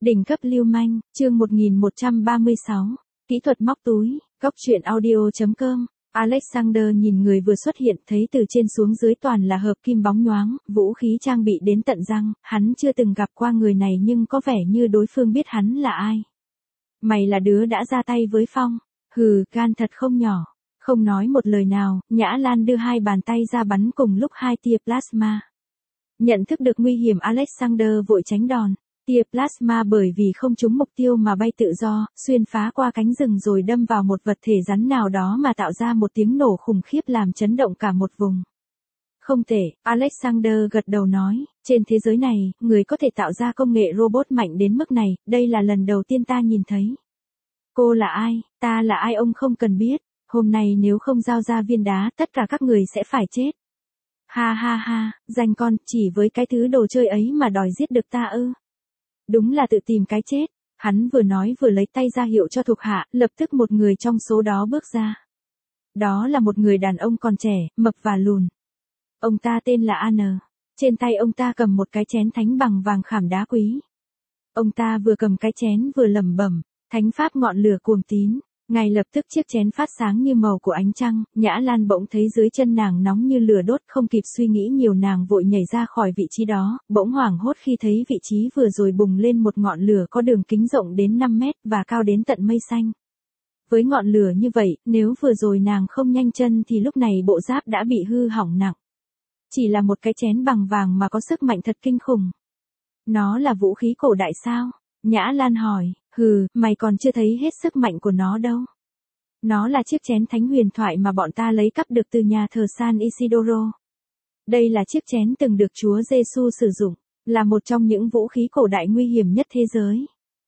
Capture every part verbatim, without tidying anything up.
Đỉnh cấp lưu manh, chương một nghìn một trăm ba mươi sáu. Kỹ thuật móc túi, góc truyện audio.com. Alexander nhìn người vừa xuất hiện, thấy từ trên xuống dưới toàn là hợp kim bóng nhoáng, vũ khí trang bị đến tận răng, hắn chưa từng gặp qua người này nhưng có vẻ như đối phương biết hắn là ai. Mày là đứa đã ra tay với Phong, hừ, gan thật không nhỏ. Không nói một lời nào, Nhã Lan đưa hai bàn tay ra bắn cùng lúc hai tia plasma. Nhận thức được nguy hiểm, Alexander vội tránh đòn. Tia plasma bởi vì không trúng mục tiêu mà bay tự do, xuyên phá qua cánh rừng rồi đâm vào một vật thể rắn nào đó mà tạo ra một tiếng nổ khủng khiếp làm chấn động cả một vùng. Không tệ, Alexander gật đầu nói, trên thế giới này, người có thể tạo ra công nghệ robot mạnh đến mức này, đây là lần đầu tiên ta nhìn thấy. Cô là ai, ta là ai ông không cần biết, hôm nay nếu không giao ra viên đá, tất cả các người sẽ phải chết. Ha ha ha, danh con, chỉ với cái thứ đồ chơi ấy mà đòi giết được ta ư. Đúng là tự tìm cái chết, hắn vừa nói vừa lấy tay ra hiệu cho thuộc hạ, lập tức một người trong số đó bước ra. Đó là một người đàn ông còn trẻ, mập và lùn. Ông ta tên là An. Trên tay ông ta cầm một cái chén thánh bằng vàng khảm đá quý. Ông ta vừa cầm cái chén vừa lẩm bẩm, thánh pháp ngọn lửa cuồng tín. Ngay lập tức chiếc chén phát sáng như màu của ánh trăng, Nhã Lan bỗng thấy dưới chân nàng nóng như lửa đốt, không kịp suy nghĩ nhiều nàng vội nhảy ra khỏi vị trí đó, bỗng hoảng hốt khi thấy vị trí vừa rồi bùng lên một ngọn lửa có đường kính rộng đến năm mét và cao đến tận mây xanh. Với ngọn lửa như vậy, nếu vừa rồi nàng không nhanh chân thì lúc này bộ giáp đã bị hư hỏng nặng. Chỉ là một cái chén bằng vàng mà có sức mạnh thật kinh khủng. Nó là vũ khí cổ đại sao? Nhã Lan hỏi. Hừ, mày còn chưa thấy hết sức mạnh của nó đâu. Nó là chiếc chén thánh huyền thoại mà bọn ta lấy cắp được từ nhà thờ San Isidoro. Đây là chiếc chén từng được Chúa Giêsu sử dụng, là một trong những vũ khí cổ đại nguy hiểm nhất thế giới.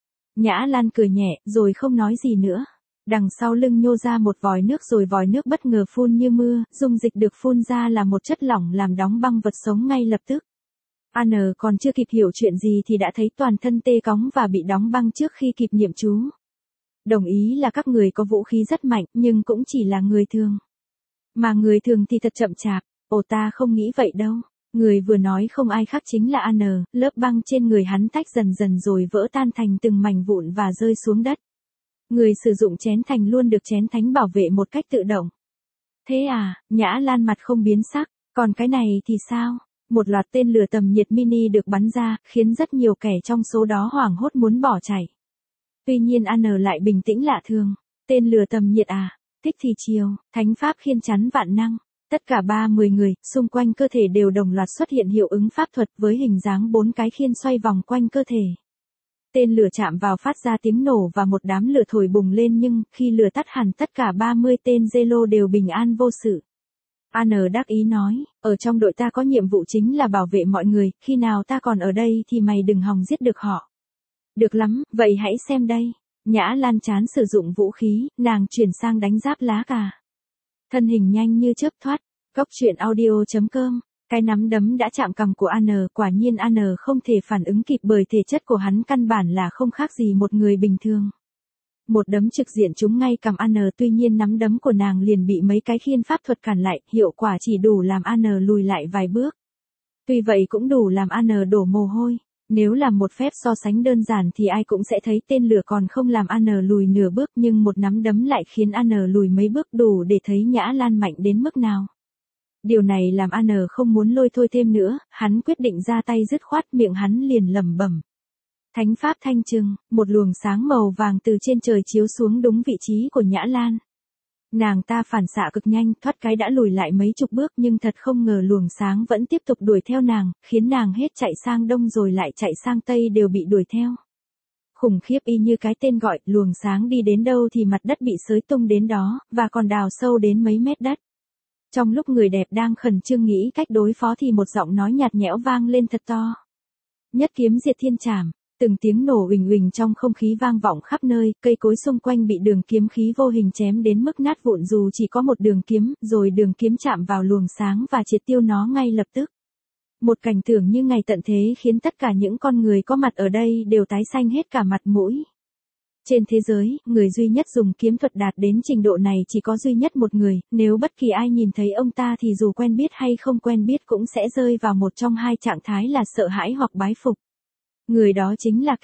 Nhã Lan cười nhẹ, rồi không nói gì nữa. Đằng sau lưng nhô ra một vòi nước rồi vòi nước bất ngờ phun như mưa, dung dịch được phun ra là một chất lỏng làm đóng băng vật sống ngay lập tức. An còn chưa kịp hiểu chuyện gì thì đã thấy toàn thân tê cóng và bị đóng băng trước khi kịp niệm chú. Đồng ý là các người có vũ khí rất mạnh nhưng cũng chỉ là người thường. Mà người thường thì thật chậm chạp, ồ ta không nghĩ vậy đâu. Người vừa nói không ai khác chính là An, lớp băng trên người hắn tách dần dần rồi vỡ tan thành từng mảnh vụn và rơi xuống đất. Người sử dụng chén thành luôn được chén thánh bảo vệ một cách tự động. Thế à, Nhã Lan mặt không biến sắc, còn cái này thì sao? Một loạt tên lửa tầm nhiệt mini được bắn ra, khiến rất nhiều kẻ trong số đó hoảng hốt muốn bỏ chạy. Tuy nhiên An lại bình tĩnh lạ thường. Tên lửa tầm nhiệt à? Thích thì chiều, thánh pháp khiên chắn vạn năng. Tất cả ba mươi người, xung quanh cơ thể đều đồng loạt xuất hiện hiệu ứng pháp thuật với hình dáng bốn cái khiên xoay vòng quanh cơ thể. Tên lửa chạm vào phát ra tiếng nổ và một đám lửa thổi bùng lên nhưng, khi lửa tắt hẳn tất cả ba mươi tên Zelo đều bình an vô sự. An đắc ý nói, ở trong đội ta có nhiệm vụ chính là bảo vệ mọi người, khi nào ta còn ở đây thì mày đừng hòng giết được họ. Được lắm, vậy hãy xem đây. Nhã Lan chán sử dụng vũ khí, nàng chuyển sang đánh giáp lá cà. Thân hình nhanh như chớp thoát, góc truyện audio.com. Cái nắm đấm đã chạm cằm của An, quả nhiên An không thể phản ứng kịp bởi thể chất của hắn căn bản là không khác gì một người bình thường. Một đấm trực diện trúng ngay cằm An, tuy nhiên nắm đấm của nàng liền bị mấy cái khiên pháp thuật cản lại, hiệu quả chỉ đủ làm An lùi lại vài bước. Tuy vậy cũng đủ làm An đổ mồ hôi. Nếu làm một phép so sánh đơn giản thì ai cũng sẽ thấy tên lửa còn không làm An lùi nửa bước nhưng một nắm đấm lại khiến An lùi mấy bước, đủ để thấy Nhã Lan mạnh đến mức nào. Điều này làm An không muốn lôi thôi thêm nữa, hắn quyết định ra tay dứt khoát, miệng hắn liền lẩm bẩm. Thánh pháp thanh trừng, một luồng sáng màu vàng từ trên trời chiếu xuống đúng vị trí của Nhã Lan. Nàng ta phản xạ cực nhanh, thoát cái đã lùi lại mấy chục bước nhưng thật không ngờ luồng sáng vẫn tiếp tục đuổi theo nàng, khiến nàng hết chạy sang đông rồi lại chạy sang tây đều bị đuổi theo. Khủng khiếp y như cái tên gọi, luồng sáng đi đến đâu thì mặt đất bị xới tung đến đó, và còn đào sâu đến mấy mét đất. Trong lúc người đẹp đang khẩn trương nghĩ cách đối phó thì một giọng nói nhạt nhẽo vang lên thật to. Nhất kiếm diệt thiên trảm. Từng tiếng nổ uỳnh uỳnh trong không khí vang vọng khắp nơi, cây cối xung quanh bị đường kiếm khí vô hình chém đến mức nát vụn dù chỉ có một đường kiếm, rồi đường kiếm chạm vào luồng sáng và triệt tiêu nó ngay lập tức. Một cảnh tượng như ngày tận thế khiến tất cả những con người có mặt ở đây đều tái xanh hết cả mặt mũi. Trên thế giới, người duy nhất dùng kiếm thuật đạt đến trình độ này chỉ có duy nhất một người, nếu bất kỳ ai nhìn thấy ông ta thì dù quen biết hay không quen biết cũng sẽ rơi vào một trong hai trạng thái là sợ hãi hoặc bái phục. Người đó chính là Kinh.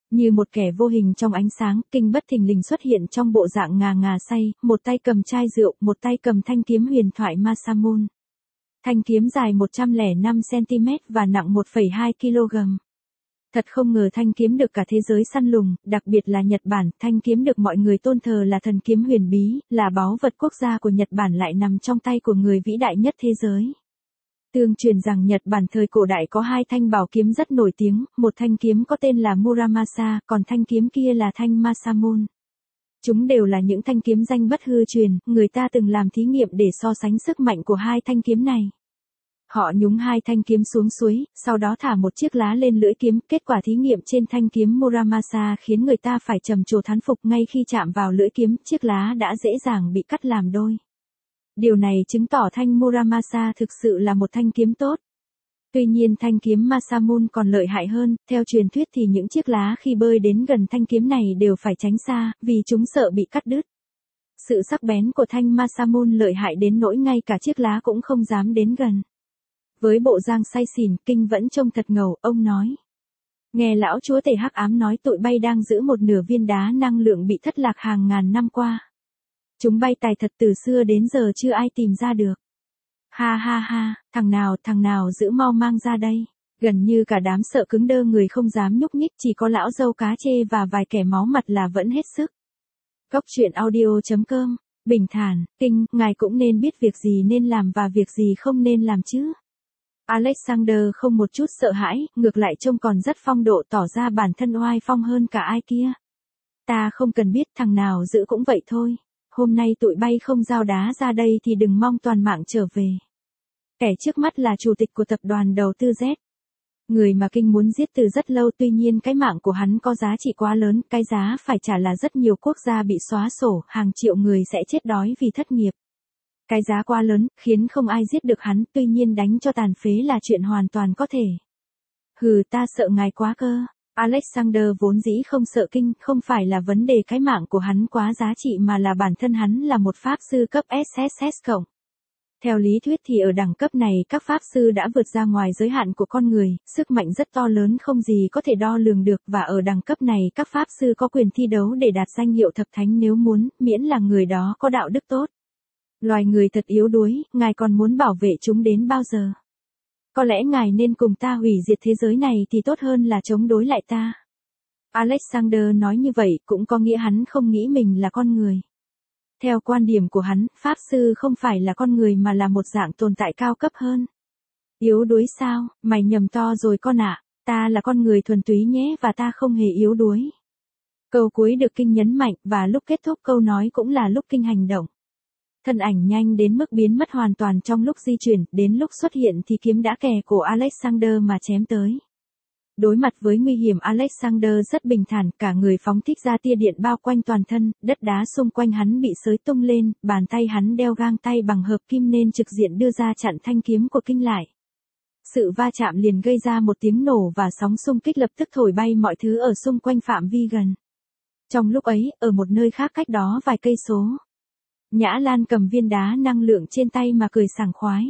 Như một kẻ vô hình trong ánh sáng, Kinh bất thình lình xuất hiện trong bộ dạng ngà ngà say, một tay cầm chai rượu, một tay cầm thanh kiếm huyền thoại Masamune. Thanh kiếm dài một trăm lẻ năm xăng-ti-mét và nặng một phẩy hai ki lô gam. Thật không ngờ thanh kiếm được cả thế giới săn lùng, đặc biệt là Nhật Bản, thanh kiếm được mọi người tôn thờ là thần kiếm huyền bí, là báu vật quốc gia của Nhật Bản lại nằm trong tay của người vĩ đại nhất thế giới. Tương truyền rằng Nhật Bản thời cổ đại có hai thanh bảo kiếm rất nổi tiếng, một thanh kiếm có tên là Muramasa, còn thanh kiếm kia là thanh Masamune. Chúng đều là những thanh kiếm danh bất hư truyền, người ta từng làm thí nghiệm để so sánh sức mạnh của hai thanh kiếm này. Họ nhúng hai thanh kiếm xuống suối, sau đó thả một chiếc lá lên lưỡi kiếm, kết quả thí nghiệm trên thanh kiếm Muramasa khiến người ta phải trầm trồ thán phục, ngay khi chạm vào lưỡi kiếm, chiếc lá đã dễ dàng bị cắt làm đôi. Điều này chứng tỏ thanh Muramasa thực sự là một thanh kiếm tốt. Tuy nhiên thanh kiếm Masamune còn lợi hại hơn, theo truyền thuyết thì những chiếc lá khi bơi đến gần thanh kiếm này đều phải tránh xa, vì chúng sợ bị cắt đứt. Sự sắc bén của thanh Masamune lợi hại đến nỗi ngay cả chiếc lá cũng không dám đến gần. Với bộ dạng say xỉn, Kinh vẫn trông thật ngầu, ông nói. Nghe lão chúa tể hắc ám nói tụi bay đang giữ một nửa viên đá năng lượng bị thất lạc hàng ngàn năm qua. Chúng bay tài thật từ xưa đến giờ chưa ai tìm ra được. Ha ha ha, thằng nào, thằng nào giữ mau mang ra đây. Gần như cả đám sợ cứng đơ người không dám nhúc nhích, chỉ có lão dâu cá chê và vài kẻ máu mặt là vẫn hết sức. Góc truyện audio chấm com, bình thản, Kinh, ngài cũng nên biết việc gì nên làm và việc gì không nên làm chứ. Alexander không một chút sợ hãi, ngược lại trông còn rất phong độ, tỏ ra bản thân oai phong hơn cả ai kia. Ta không cần biết, thằng nào giữ cũng vậy thôi. Hôm nay tụi bay không giao đá ra đây thì đừng mong toàn mạng trở về. Kẻ trước mắt là chủ tịch của tập đoàn đầu tư Z. Người mà Kinh muốn giết từ rất lâu, tuy nhiên cái mạng của hắn có giá trị quá lớn, cái giá phải trả là rất nhiều quốc gia bị xóa sổ, hàng triệu người sẽ chết đói vì thất nghiệp. Cái giá quá lớn, khiến không ai giết được hắn, tuy nhiên đánh cho tàn phế là chuyện hoàn toàn có thể. Hừ, ta sợ ngài quá cơ. Alexander vốn dĩ không sợ Kinh, không phải là vấn đề cái mạng của hắn quá giá trị mà là bản thân hắn là một pháp sư cấp ét ét ét cộng. Theo lý thuyết thì ở đẳng cấp này các pháp sư đã vượt ra ngoài giới hạn của con người, sức mạnh rất to lớn không gì có thể đo lường được, và ở đẳng cấp này các pháp sư có quyền thi đấu để đạt danh hiệu thập thánh nếu muốn, miễn là người đó có đạo đức tốt. Loài người thật yếu đuối, ngài còn muốn bảo vệ chúng đến bao giờ? Có lẽ ngài nên cùng ta hủy diệt thế giới này thì tốt hơn là chống đối lại ta. Alexander nói như vậy cũng có nghĩa hắn không nghĩ mình là con người. Theo quan điểm của hắn, pháp sư không phải là con người mà là một dạng tồn tại cao cấp hơn. Yếu đuối sao, mày nhầm to rồi con ạ, ta là con người thuần túy nhé và ta không hề yếu đuối. Câu cuối được Kinh nhấn mạnh và lúc kết thúc câu nói cũng là lúc Kinh hành động. Thân ảnh nhanh đến mức biến mất hoàn toàn trong lúc di chuyển, đến lúc xuất hiện thì kiếm đã kề cổ Alexander mà chém tới. Đối mặt với nguy hiểm, Alexander rất bình thản, cả người phóng thích ra tia điện bao quanh toàn thân, đất đá xung quanh hắn bị xới tung lên, bàn tay hắn đeo găng tay bằng hợp kim nên trực diện đưa ra chặn thanh kiếm của Kinh lại. Sự va chạm liền gây ra một tiếng nổ và sóng xung kích lập tức thổi bay mọi thứ ở xung quanh phạm vi gần. Trong lúc ấy, ở một nơi khác cách đó vài cây số, Nhã Lan cầm viên đá năng lượng trên tay mà cười sảng khoái.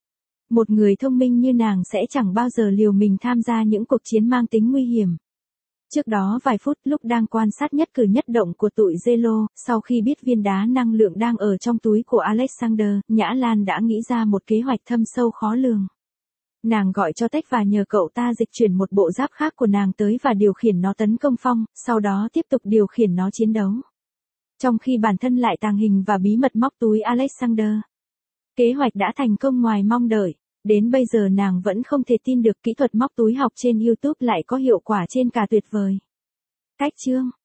Một người thông minh như nàng sẽ chẳng bao giờ liều mình tham gia những cuộc chiến mang tính nguy hiểm. Trước đó vài phút lúc đang quan sát nhất cử nhất động của tụi Zelo, sau khi biết viên đá năng lượng đang ở trong túi của Alexander, Nhã Lan đã nghĩ ra một kế hoạch thâm sâu khó lường. Nàng gọi cho Tech và nhờ cậu ta dịch chuyển một bộ giáp khác của nàng tới và điều khiển nó tấn công Phong, sau đó tiếp tục điều khiển nó chiến đấu. Trong khi bản thân lại tàng hình và bí mật móc túi Alexander. Kế hoạch đã thành công ngoài mong đợi. Đến bây giờ nàng vẫn không thể tin được kỹ thuật móc túi học trên YouTube lại có hiệu quả trên cả tuyệt vời. Cách chương